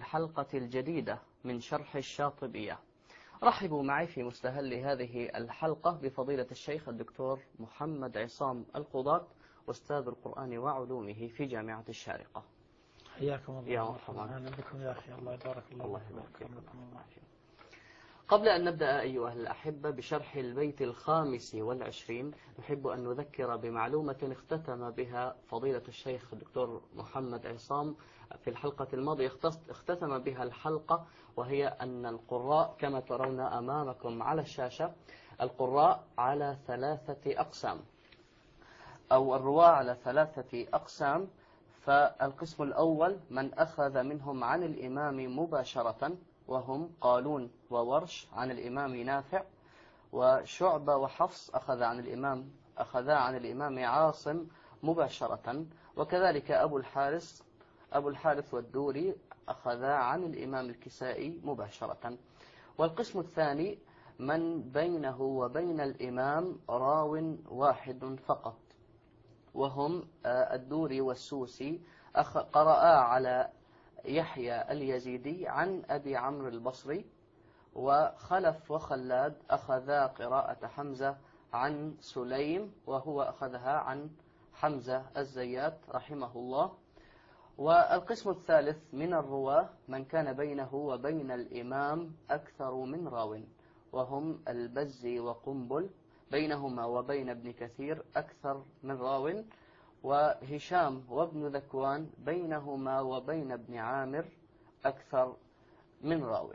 الحلقة الجديدة من شرح الشاطبية. رحبوا معي في مستهل هذه الحلقة بفضيلة الشيخ الدكتور محمد عصام القضاة، أستاذ القرآن وعلومه في جامعة الشارقة. حياكم الله. يا مرحبا. أهلا بكم يا أخي، الله يبارك الله فيكم. قبل أن نبدأ أيها الأحبة بشرح البيت 25، نحب أن نذكر بمعلومة اختتم بها فضيلة الشيخ الدكتور محمد عصام في الحلقة الماضية، اختتم بها الحلقة، وهي أن القراء كما ترون أمامكم على الشاشة، القراء على 3 أقسام، أو الرواة على 3 أقسام. فالقسم الأول من أخذ منهم عن الإمام مباشرة، وهم قالون وورش عن الإمام نافع، وشعبة وحفص أخذا عن الإمام عاصم مباشرة، وكذلك أبو الحارث والدوري أخذا عن الإمام الكسائي مباشرة. والقسم الثاني من بينه وبين الإمام راو واحد فقط، وهم الدوري والسوسي قرأا على يحيى اليزيدي عن أبي عمرو البصري، وخلف وخلاد أخذا قراءة حمزة عن سليم، وهو أخذها عن حمزة الزيات رحمه الله. والقسم الثالث من الرواة من كان بينه وبين الإمام أكثر من راو، وهم البزي وقنبل، بينهما وبين ابن كثير أكثر من راو، وهشام وابن ذكوان بينهما وبين ابن عامر أكثر من راو.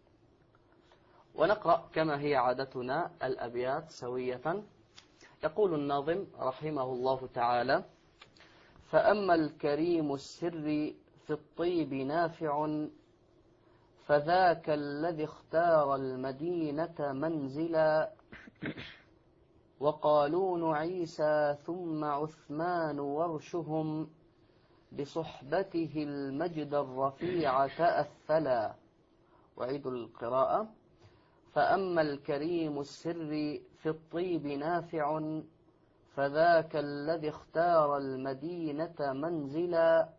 ونقرأ كما هي عادتنا الأبيات سوية. يقول الناظم رحمه الله تعالى: فأما الكريم السر في الطيب نافع، فذاك الذي اختار المدينة منزلا، وقالون عيسى ثم عثمان ورشهم، بصحبته المجد الرفيع تأثلا. وعيد القراءة: فأما الكريم السر في الطيب نافع، فذاك الذي اختار المدينة منزلا،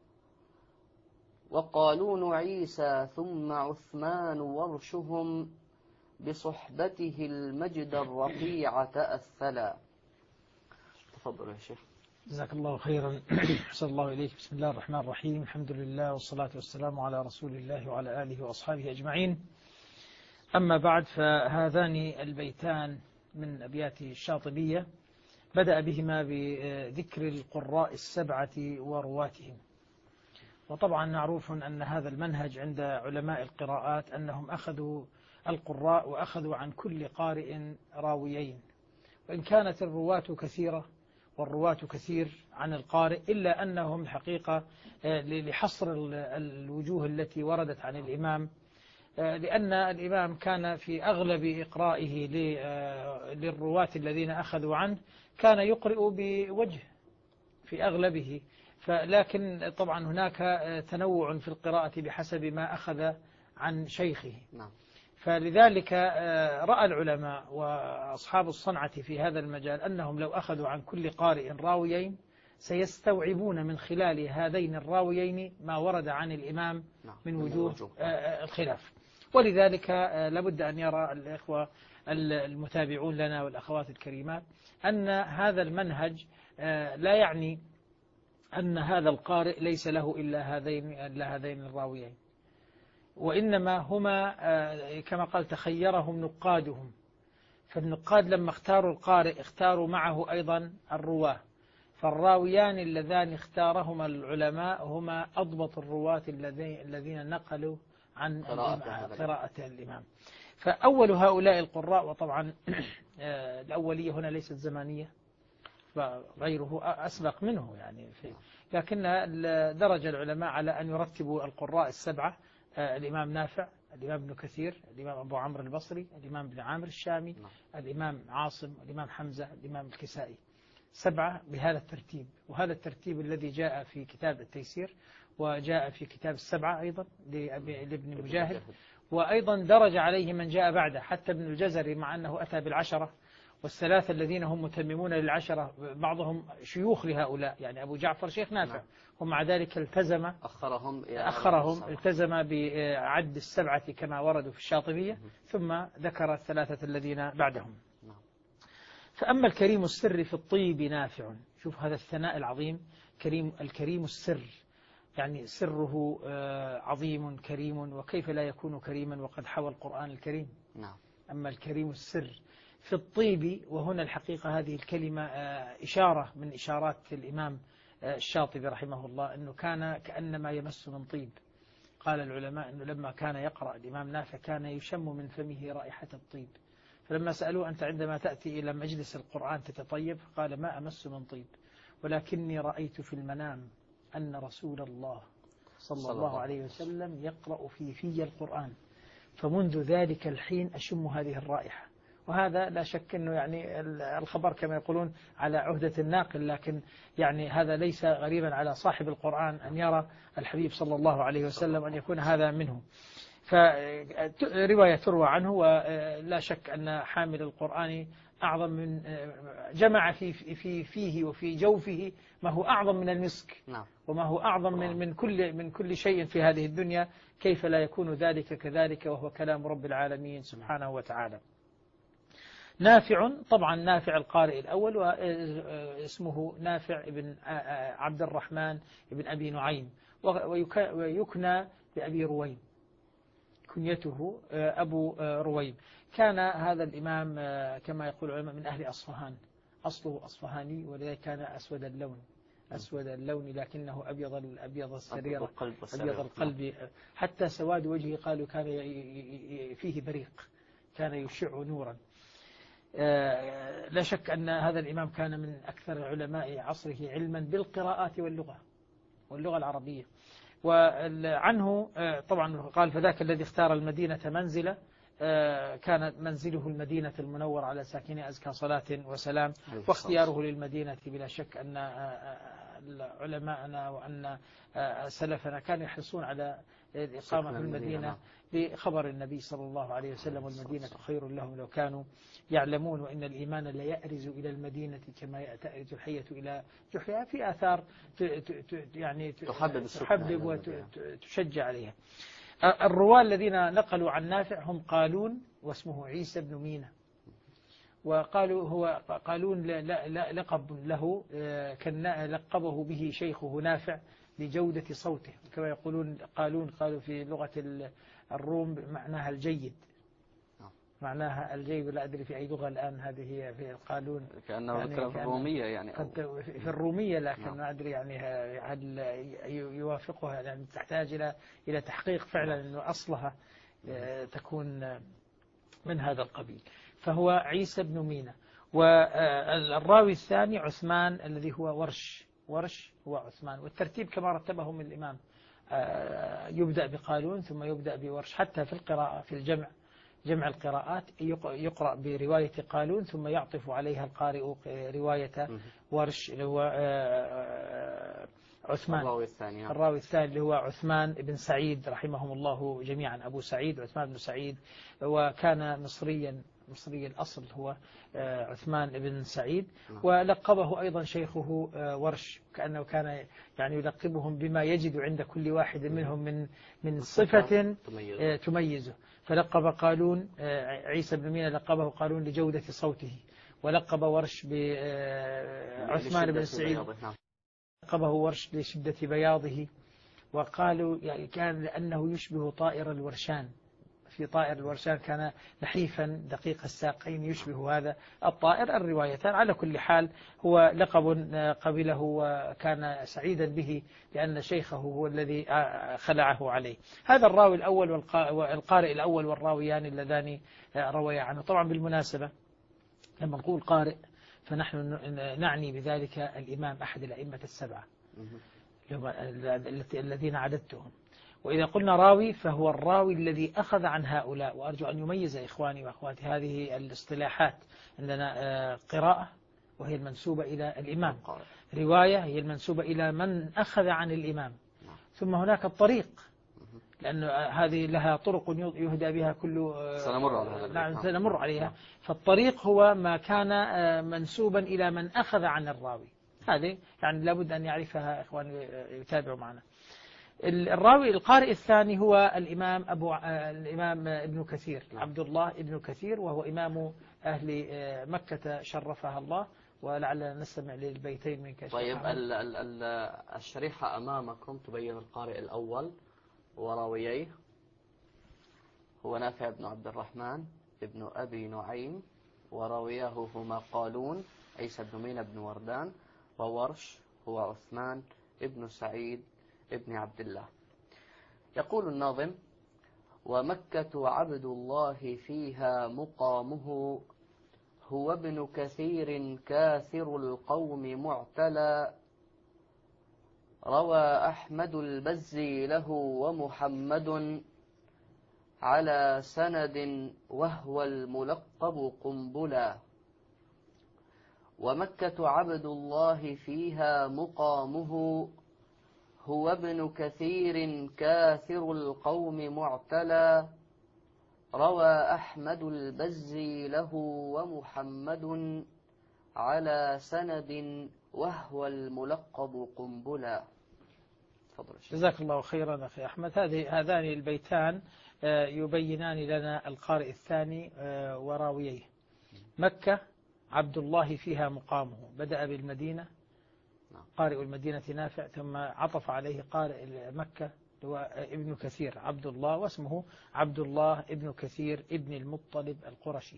وقالون عيسى ثم عثمان ورشهم، بصحبته المجد الرفيع تأثلا. تفضل يا شيخ. جزاك الله خيرا. أحسن الله إليك. بسم الله الرحمن الرحيم، الحمد لله والصلاة والسلام على رسول الله وعلى آله وأصحابه أجمعين. أما بعد، فهذان البيتان من أبيات الشاطبية بدأ بهما بذكر القراء 7 ورواتهم. وطبعا معروف أن هذا المنهج عند علماء القراءات أنهم أخذوا القراء وأخذوا عن كل قارئ راويين، وإن كانت الرواة كثيرة والرواة كثير عن القارئ، إلا أنهم حقيقة لحصر الوجوه التي وردت عن الإمام، لأن الإمام كان في أغلب إقرائه للرواة الذين أخذوا عنه كان يقرئ بوجه في أغلبه، لكن طبعا هناك تنوع في القراءة بحسب ما أخذ عن شيخه. فلذلك رأى العلماء وأصحاب الصنعة في هذا المجال أنهم لو أخذوا عن كل قارئ راويين سيستوعبون من خلال هذين الراويين ما ورد عن الإمام من وجوه الخلاف. ولذلك لابد أن يرى الإخوة المتابعون لنا والأخوات الكريمات أن هذا المنهج لا يعني أن هذا القارئ ليس له إلا هذين الراويين، وإنما هما كما قال تخيرهم نقادهم، فالنقاد لما اختاروا القارئ اختاروا معه أيضا الرواه، فالراويان اللذان اختارهما العلماء هما أضبط الرواة الذين نقلوا عن قراءة الإمام. فأول هؤلاء القراء، وطبعا الأولية هنا ليست زمانية، فغيره أسبق منه يعني لكن درج العلماء على أن يرتبوا القراء 7: الإمام نافع، الإمام ابن كثير، الإمام أبو عمرو البصري، الإمام ابن عامر الشامي، الإمام عاصم، الإمام حمزة، الإمام الكسائي. 7 بهذا الترتيب، وهذا الترتيب الذي جاء في كتاب التيسير، وجاء في كتاب 7 أيضا لابن مجاهد، وأيضا درج عليه من جاء بعده، حتى ابن الجزري مع أنه أتى 10 والثلاثة الذين هم متممون للعشرة بعضهم شيوخ لهؤلاء، يعني أبو جعفر شيخ نافع، ومع ذلك أخرهم التزم بعد السبعة كما وردوا في الشاطبية، ثم ذكر الثلاثة الذين بعدهم. فأما الكريم السر في الطيب نافع، شوف هذا الثناء العظيم، الكريم السر، يعني سره عظيم كريم، وكيف لا يكون كريما وقد حوى القرآن الكريم. أما الكريم السر في الطيب، وهنا الحقيقة هذه الكلمة إشارة من إشارات الإمام الشاطبي رحمه الله، أنه كان كأنما يمس من طيب. قال العلماء أنه لما كان يقرأ الإمام نافع كان يشم من فمه رائحة الطيب، فلما سألوه أنت عندما تأتي إلى مجلس القرآن تتطيب؟ قال ما أمس من طيب، ولكني رأيت في المنام أن رسول الله صلى الله عليه وسلم يقرأ في القرآن، فمنذ ذلك الحين أشم هذه الرائحة. وهذا لا شك أنه يعني الخبر كما يقولون على عهدة الناقل، لكن يعني هذا ليس غريبا على صاحب القرآن أن يرى الحبيب صلى الله عليه وسلم أن يكون هذا منه. فرواية تروى عنه، ولا شك أن حامل القرآن أعظم من جمع فيه وفي جوفه ما هو أعظم من المسك، وما هو أعظم من كل شيء في هذه الدنيا، كيف لا يكون ذلك كذلك وهو كلام رب العالمين سبحانه وتعالى. نافع، طبعا نافع القارئ الأول، واسمه نافع ابن عبد الرحمن ابن أبي نعيم، ويكنى بأبي رويم، كنيته أبو رويم. كان هذا الإمام كما يقول العلماء من أهل أصفهان، أصله أصفهاني، ولذلك كان أسود اللون لكنه أبيض السريرة، أبيض القلب، حتى سواد وجهه قالوا كان فيه بريق، كان يشع نورا. لا شك أن هذا الإمام كان من أكثر علماء عصره علما بالقراءات واللغة العربية. وعنه طبعا قال فذاك الذي اختار المدينة منزلة، كانت منزله المدينة المنورة على ساكنها أزكى صلاة وسلام. واختياره للمدينة بلا شك أن علماءنا وأن سلفنا كانوا يحرصون على الإقامة في المدينة بخبر النبي صلى الله عليه وسلم، والمدينة خير لهم لو كانوا يعلمون، وإن الإيمان لا يأرز إلى المدينة كما تأرز الحية إلى جحرها، في آثار يعني تحبب وتشجع عليها. الرواة الذين نقلوا عن نافع هم قالون واسمه عيسى بن مينة، وقالوا هو قالون لقب له، كان لقبه به شيخه نافع لجودة صوته، كما يقولون قالون، قالوا في لغة الروم معناها الجيد، معناها الجيد، لا أدري في أي لغة الآن هذه هي في القالون، كأنه يعني في الرومية، يعني في الرومية، لكن ما أدري يعني هل يوافقها، يعني تحتاج إلى تحقيق فعلا أنه أصلها تكون من هذا القبيل. فهو عيسى بن مينة. والراوي الثاني عثمان الذي هو ورش هو عثمان، والترتيب كما رتبهم الإمام، يبدأ بقالون ثم يبدأ بورش، حتى في القراءة في جمع القراءات يقرأ برواية قالون ثم يعطف عليها القارئ رواية ورش اللي هو عثمان. الراوي الثاني اللي هو عثمان بن سعيد رحمهم الله جميعا، أبو سعيد عثمان بن سعيد، وكان مصري الأصل هو عثمان بن سعيد، ولقبه أيضا شيخه ورش، كأنه كان يعني يلقبهم بما يجد عند كل واحد منهم من صفة تميزه. فلقب قالون عيسى بن مينة لقبه قالون لجودة صوته، ولقب ورش بعثمان بن سعيد لقبه ورش لشدة بياضه، وقالوا يعني كان لأنه يشبه طائر الورشان، في طائر الورشان كان نحيفا دقيق الساقين يشبه هذا الطائر. الروايتان على كل حال هو لقب قبله وكان سعيدا به لأن شيخه هو الذي خلعه عليه. هذا الراوي الأول والقارئ الأول والراويان اللذان رويا عنه. طبعا بالمناسبة لما نقول قارئ فنحن نعني بذلك الإمام أحد الأئمة السبعة الذين عددتهم. وإذا قلنا راوي فهو الراوي الذي أخذ عن هؤلاء. وأرجو أن يميز إخواني وأخواتي هذه الاصطلاحات. عندنا قراءة وهي المنسوبة إلى الإمام، رواية هي المنسوبة إلى من أخذ عن الإمام، ثم هناك الطريق لأن هذه لها طرق يهدى بها كل سنمر على هذا. نعم سنمر عليها. فالطريق هو ما كان منسوبا إلى من أخذ عن الراوي. هذه يعني لابد أن يعرفها إخوان يتابعوا معنا. الراوي القارئ الثاني هو الإمام ابن كثير، عبد الله ابن كثير، وهو إمام أهل مكة شرفها الله. ولعلنا نستمع للبيتين من كشف. طيب الشريحة أمامكم تبين القارئ الأول وراوييه هو نافع بن عبد الرحمن ابن أبي نعيم، وراوياه هما قالون عيسى بن مينا بن وردان، وورش هو عثمان ابن سعيد ابن عبد الله. يقول الناظم: ومكة عبد الله فيها مقامه، هو ابن كثير كاثر القوم معتلى، روى أحمد البزي له ومحمد على سند وهو الملقب قنبلا. ومكة عبد الله فيها مقامه، هو ابن كثير كاثر القوم معتلى، روى أحمد البزي له ومحمد على سند وهو الملقب قنبلا. جزاك الله خيرا أخي أحمد. هذان البيتان يبينان لنا القارئ الثاني وراويه. مكة عبد الله فيها مقامه، بدأ بالمدينة قارئ المدينة نافع، ثم عطف عليه قارئ مكة هو ابن كثير عبد الله، واسمه عبد الله ابن كثير ابن المطلب القرشي.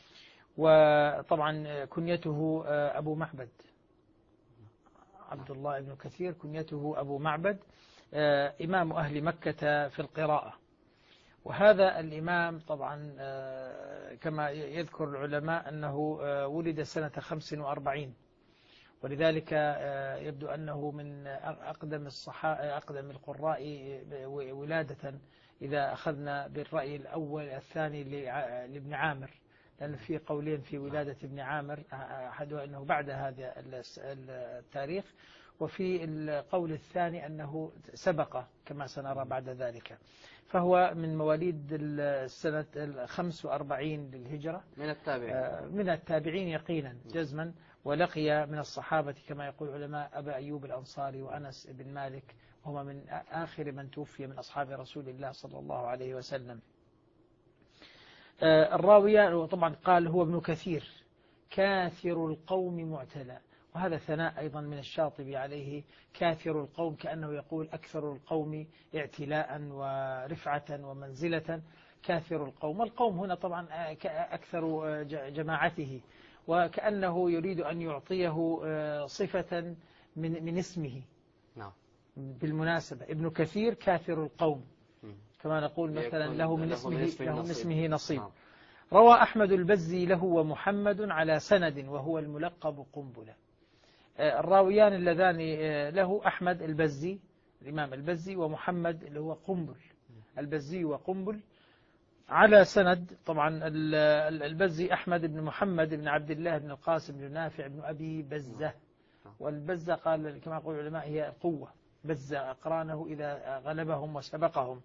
وطبعا كنيته أبو معبد، عبد الله ابن كثير كنيته أبو معبد، إمام أهل مكة في القراءة. وهذا الإمام طبعا كما يذكر العلماء أنه ولد سنة 45، ولذلك يبدو أنه من أقدم القراء ولادة إذا أخذنا بالرأي الأول الثاني لابن عامر، لأن في قولين في ولادة ابن عامر، أحدها أنه بعد هذا التاريخ، وفي القول الثاني أنه سبق كما سنرى بعد ذلك. فهو من مواليد السنة 45 للهجرة، من التابعين يقينا جزما، ولقي من الصحابة كما يقول العلماء أبا أيوب الأنصاري وأنس بن مالك، وهما من آخر من توفي من أصحاب رسول الله صلى الله عليه وسلم. الراوية طبعا قال هو ابن كثير كاثر القوم معتلى، وهذا ثناء أيضا من الشاطبي عليه، كاثر القوم كأنه يقول أكثر القوم اعتلاء ورفعة ومنزلة، كاثر القوم. والقوم هنا طبعا أكثر جماعته، وكأنه يريد أن يعطيه صفة من اسمه. بالمناسبة ابن كثير كاثر القوم، كما نقول مثلا له من اسمه نصيب. روى أحمد البزي له ومحمد على سند وهو الملقب قنبلة. الراويان اللذان له أحمد البزي الإمام البزي، ومحمد اللي هو قنبل، البزي وقنبل على سند. طبعا البزي أحمد بن محمد بن عبد الله بن القاسم بن نافع بن أبي بزة، والبزة قال كما يقول العلماء هي قوة، بزة أقرانه إذا غلبهم وسبقهم.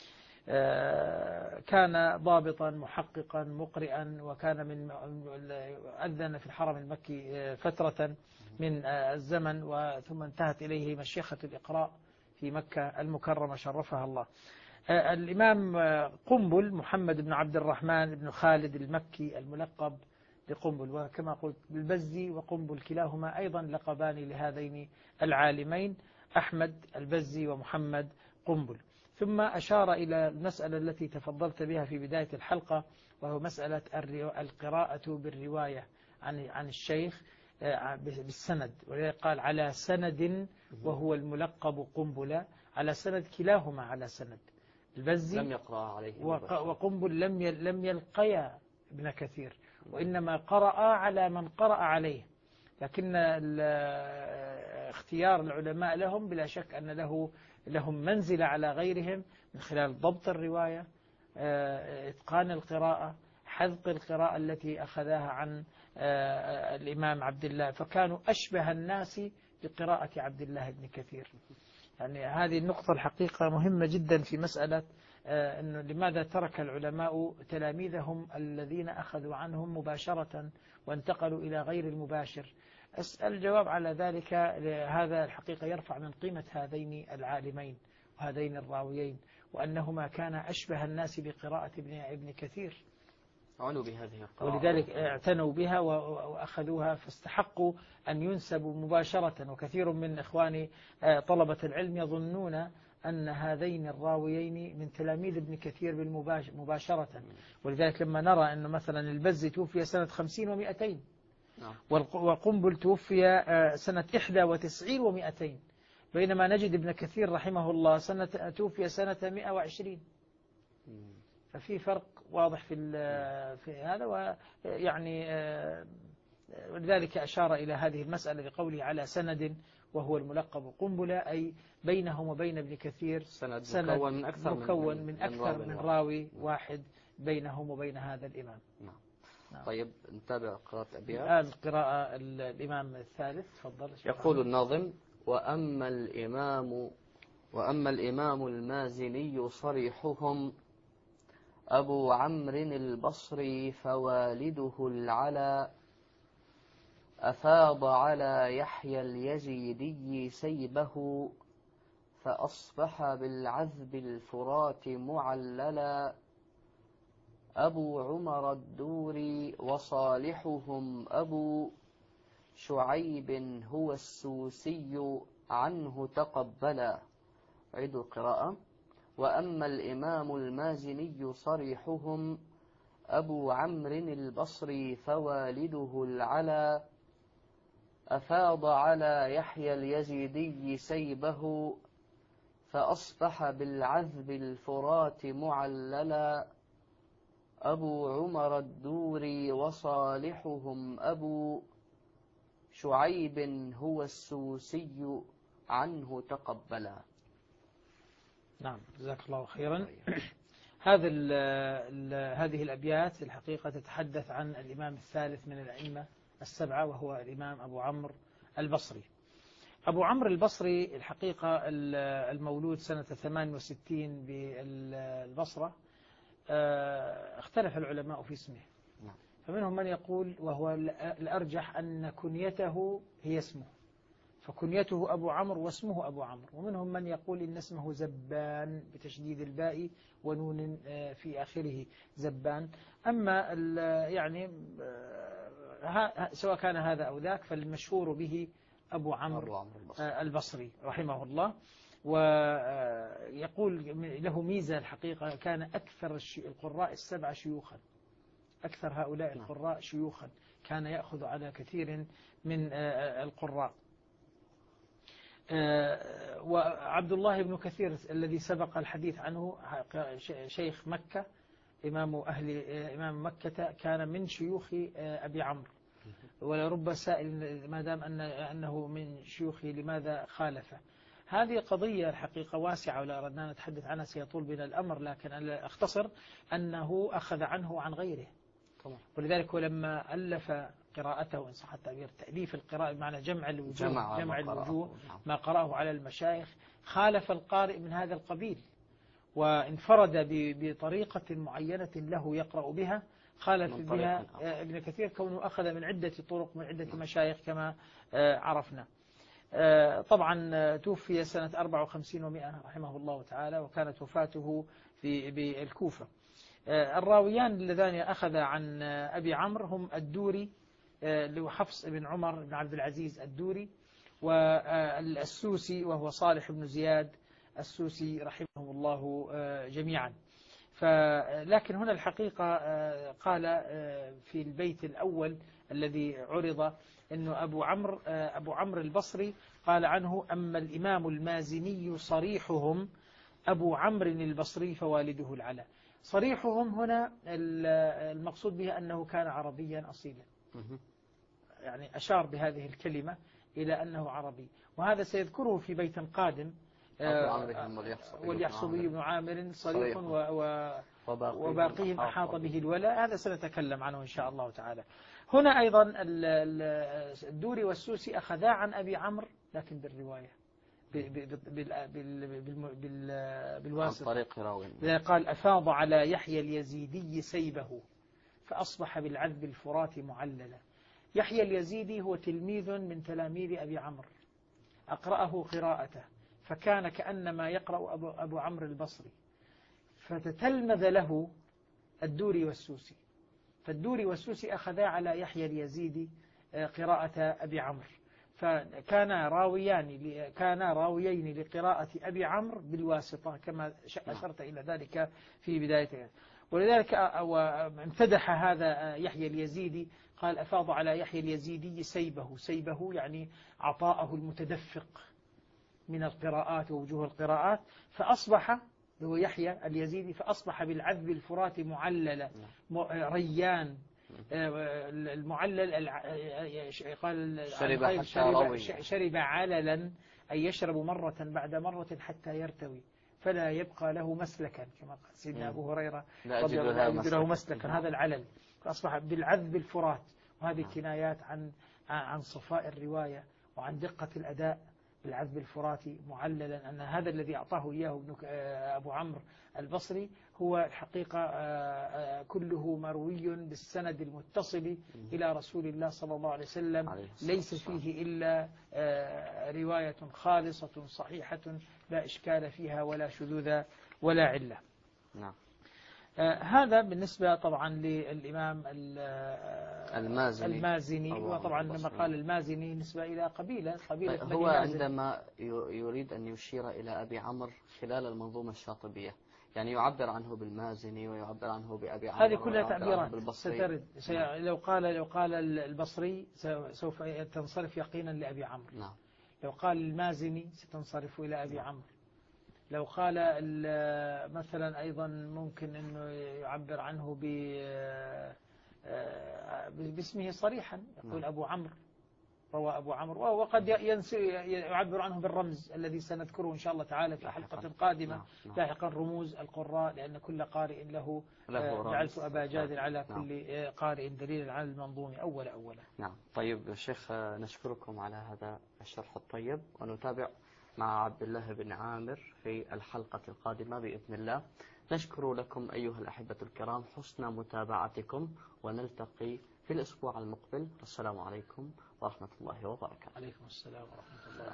كان ضابطا محققا مقرئا، وكان من أذن في الحرم المكي فترة من الزمن، وثم انتهت إليه مشيخة الإقراء في مكة المكرمة شرفها الله. الإمام قنبل محمد بن عبد الرحمن بن خالد المكي الملقب بقنبل، وكما قلت بالبزي وقنبل كلاهما أيضا لقبان لهذين العالمين، أحمد البزي ومحمد قنبل. ثم أشار إلى المسألة التي تفضلت بها في بداية الحلقة، وهو مسألة القراءة بالرواية عن الشيخ بالسند، ولذلك قال على سند وهو الملقب قنبلة، على سند كلاهما على سند. البزي لم يقرأ عليه وقنبل لم يلقيا ابن كثير، وإنما قرأ على من قرأ عليه، لكن اختيار العلماء لهم بلا شك أن لهم منزلة على غيرهم من خلال ضبط الرواية، إتقان القراءة، حذق القراءة التي أخذها عن الإمام عبد الله، فكانوا أشبه الناس بقراءة عبد الله بن كثير. يعني هذه النقطة الحقيقة مهمة جدا في مسألة أنه لماذا ترك العلماء تلاميذهم الذين أخذوا عنهم مباشرة وانتقلوا إلى غير المباشر. الجواب على ذلك هذا الحقيقة يرفع من قيمة هذين العالمين وهذين الراويين، وأنهما كان أشبه الناس بقراءة ابن كثير، عنوا بهذه القراءة ولذلك اعتنوا بها وأخذوها، فاستحقوا أن ينسبوا مباشرة. وكثير من إخواني طلبة العلم يظنون أن هذين الراويين من تلاميذ ابن كثير مباشرة، ولذلك لما نرى أن مثلا البزي توفي سنة 50 و200، وقنبل توفي سنة 91 و200، بينما نجد ابن كثير رحمه الله توفي سنة 120. ففي فرق واضح في هذا، ويعني ولذلك أشار إلى هذه المسألة بقوله على سند وهو الملقب قنبلة، أي بينهم وبين ابن كثير سند مكون من أكثر من راوي واحد بينهم وبين هذا الإمام. نعم. طيب نتابع قراءة أبيات. الآن قراءة الإمام الثالث، تفضل. يقول الناظم: وأما الإمام المازني صريحهم أبو عمرو البصري فوالده العلا، أفاض على يحيى اليزيدي سيبه، فأصبح بالعذب الفرات معللا، أبو عمر الدوري وصالحهم أبو شعيب هو السوسي عنه تقبلا. عيد القراءة: وأما الإمام المازني صريحهم أبو عمرو البصري فوالده العلا، أفاض على يحيى اليزيدي سيبه، فأصبح بالعذب الفرات معللا، أبو عمر الدوري وصالحهم أبو شعيب هو السوسي عنه تقبلا. نعم، جزاك الله خيرا. هذه الأبيات الحقيقة تتحدث عن الإمام الثالث من الأئمة السبعة، وهو الإمام أبو عمرو البصري. أبو عمرو البصري الحقيقة المولود سنة 68 بالبصرة. اختلف العلماء في اسمه، فمنهم من يقول وهو الأرجح أن كنيته هي اسمه، فكنيته أبو عمرو واسمه أبو عمرو، ومنهم من يقول إن اسمه زبان بتشديد الباء ونون في آخره زبان. أما يعني سواء كان هذا أو ذاك، فالمشهور به أبو عمرو البصري رحمه الله. ويقول له ميزة الحقيقة، كان أكثر القراء السبعة شيوخا، أكثر هؤلاء القراء شيوخا، كان يأخذ على كثير من القراء. وعبد الله بن كثير الذي سبق الحديث عنه شيخ مكة، إمام مكة، كان من شيوخ أبي عمرو، ولرب سائل ما دام أنه من شيوخه لماذا خالفه. هذه قضية الحقيقة واسعة، ولا أردنا نتحدث عنها سيطول بنا الأمر، لكن أنا أختصر أنه أخذ عنه عن غيره. ولذلك لما ألف قراءته، إن صح التعبير، تأليف القراءة بمعنى جمع الوجوه ما قرأه على المشايخ، خالف القارئ من هذا القبيل، وانفرد بطريقة معينة له يقرأ بها، خالف بها ابن كثير، كونه أخذ من عدة طرق من عدة مشايخ كما عرفنا. طبعا توفي سنة 54 و100 رحمه الله تعالى، وكانت وفاته بالكوفة. الراويان اللذان أخذ عن أبي عمرو هم الدوري اللي هو حفص بن عمر بن عبد العزيز الدوري، والسوسي وهو صالح بن زياد السوسي رحمه الله جميعا. لكن هنا الحقيقة قال في البيت الأول الذي عرض أنه أبو عمرو البصري قال عنه: أما الإمام المازني صريحهم أبو عمرو البصري فوالده العلا. صريحهم هنا المقصود به أنه كان عربيا أصيلا، يعني أشار بهذه الكلمة إلى أنه عربي، وهذا سيذكره في بيت قادم. واليحصبي بن عامر صريح وباقيهم أحاط به الولاء، هذا سنتكلم عنه إن شاء الله تعالى. هنا أيضا الدوري والسوسي أخذا عن أبي عمرو لكن بالرواية، بالواسطة عن طريق راوي. قال أفاض على يحيى اليزيدي سيبه فأصبح بالعذب الفرات معللا. يحيى اليزيدي هو تلميذ من تلاميذ أبي عمرو، أقرأه قراءته فكان كأنما يقرأ أبو عمرو البصري، فتتلمذ له الدوري والسوسي، فالدوري والسوسي أخذا على يحيى اليزيدي قراءة أبي عمرو، فكان راويين لقراءة أبي عمرو بالواسطة كما أشرت إلى ذلك في بدايتها. ولذلك امتدح هذا يحيى اليزيدي، قال أفاض على يحيى اليزيدي سيبه يعني عطاءه المتدفق من القراءات ووجوه القراءات، فأصبح هو يحيى اليزيدي فأصبح بالعذب الفرات معللا ريان. المعلل قال شرب عللا أي يشرب مرة بعد مرة حتى يرتوي فلا يبقى له مسلكا، كما قال سيدنا أبو هريرة لا أجد له مسلكا، هذا العلل. فأصبح بالعذب الفرات، وهذه كنايات عن صفاء الرواية وعن دقة الأداء. بالعذب الفراتي معللا أن هذا الذي أعطاه إياه أبو عمرو البصري هو الحقيقة كله مروي بالسند المتصل إلى رسول الله صلى الله عليه وسلم، ليس فيه إلا رواية خالصة صحيحة لا إشكال فيها ولا شذوذ ولا علة. نعم. هذا بالنسبة طبعا للإمام المازني. وطبعا لما قال المازني نسبة إلى قبيلة هو عندما يريد أن يشير إلى أبي عمرو خلال المنظومة الشاطبية يعني يعبر عنه بالمازني ويعبر عنه بأبي عمرو، هذه كلها تعبيرات سترد. لو قال البصري سوف تنصرف يقينا لأبي عمرو. نعم. لو قال المازني ستنصرف إلى أبي عمرو. لو قال مثلا أيضا ممكن أنه يعبر عنه باسمه صريحا، يقول أبو عمرو، روى أبو عمرو، وقد يعبر عنه بالرمز الذي سنذكره إن شاء الله تعالى في حلقة قادمة لاحقا، رموز القراء، لأن كل قارئ له جعلت أبا جاد على كل قارئ دليلا على المنظوم أولا. نعم. طيب يا شيخ، نشكركم على هذا الشرح الطيب، ونتابع مع عبد الله بن عامر في الحلقة القادمة بإذن الله. نشكر لكم أيها الأحبة الكرام حسن متابعتكم، ونلتقي في الأسبوع المقبل. السلام عليكم ورحمة الله وبركاته. عليكم السلام ورحمة الله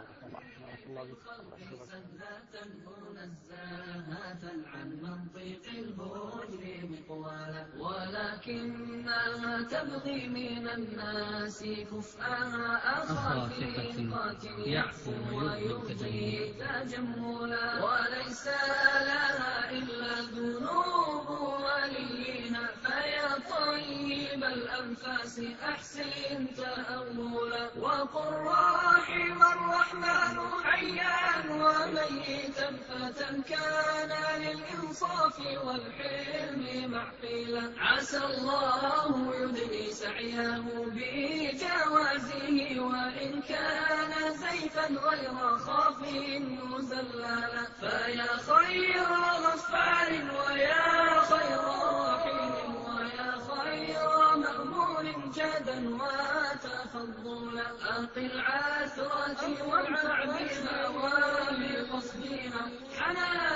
وبركاته. ولكنها تبغي من الناس كفءها أخافي يعفو ويرضي تجملا، وليس لها إلا ذنوب وليها، فيا طيب الأنفاس أحسن تأولا، وقل رحم الرحمن حيا وميتا فتى كان للإنصاف والحلم معقلا، عسى الله يدني سعيه بجوازه، وإن كان زيفا غير خاف مزللا، فيا خير غفار ويا خير رحيم ويا خير مأمون جدا وتفضلا، أقل عثرة والعبد وبقصدها حنان